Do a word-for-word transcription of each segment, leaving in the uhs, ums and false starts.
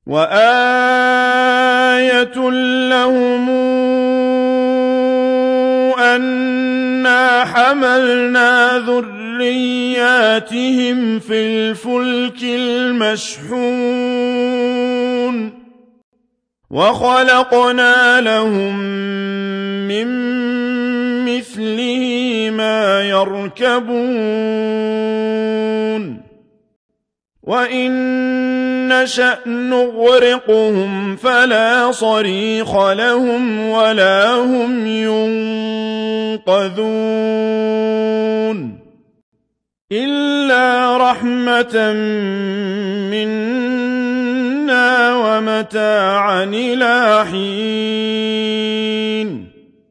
وآية لهم أنا حملنا ذرياتهم في الفلك المشحون وخلقنا لهم من مثله ما يركبون وإن نشأ نغرقهم فلا صريخ لهم ولا هم ينقذون إلا رحمة منا ومتاعا إلى حين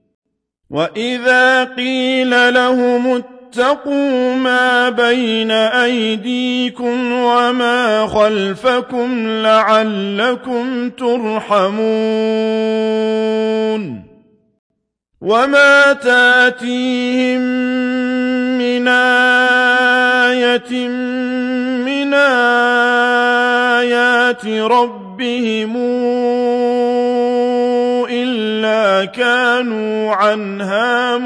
وإذا قيل لهم اتقوا ما بين أيديكم وما خلفكم لعلكم ترحمون وما تاتيهم من آية من آيات ربهم إلا كانوا عنها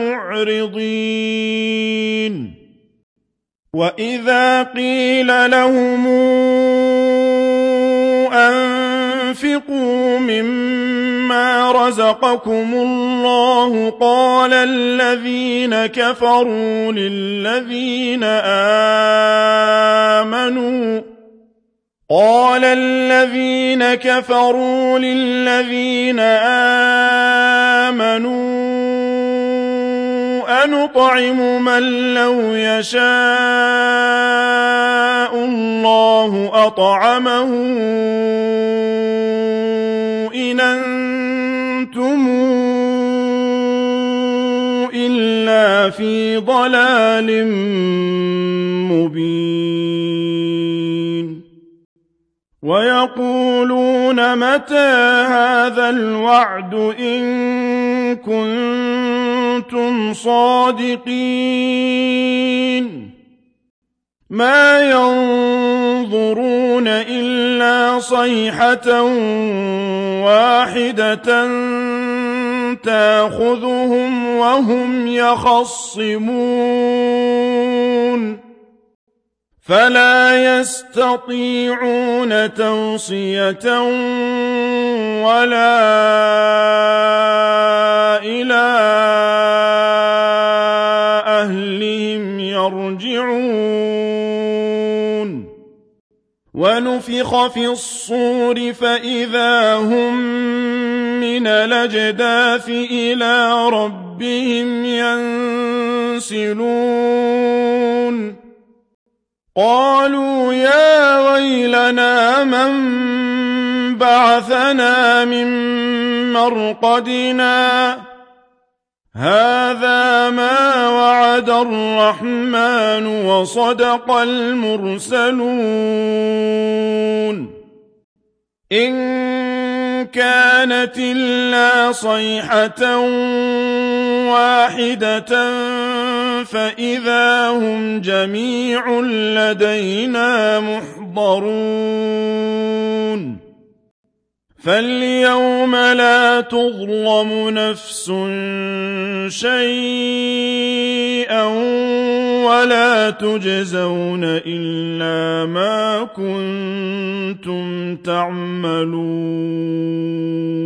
معرضين وإذا قيل لهم أنفقوا مما رزقكم الله قال الذين كفروا للذين آمنوا قال الذين كفروا للذين آمنوا أنطعم من لو يشاء الله أطعمه إن أنتم إلا في ضلال مبين ويقولون متى هذا الوعد إن كنتم صادقين ما ينظرون إلا صيحة واحدة تأخذهم وهم يخصمون فلا يستطيعون توصية ولا إلى أهلهم يرجعون ونفخ في الصور فإذا هم من الأجداث إلى ربهم ينسلون قالوا يا ويلنا من بعثنا من مرقدنا هذا ما وعد الرحمن وصدق المرسلون إن كانت إلا صيحة واحدة فإذا هم جميع لدينا محضرون فاليوم لا تظلم نفس شيئا ولا تجزون إلا ما كنتم تعملون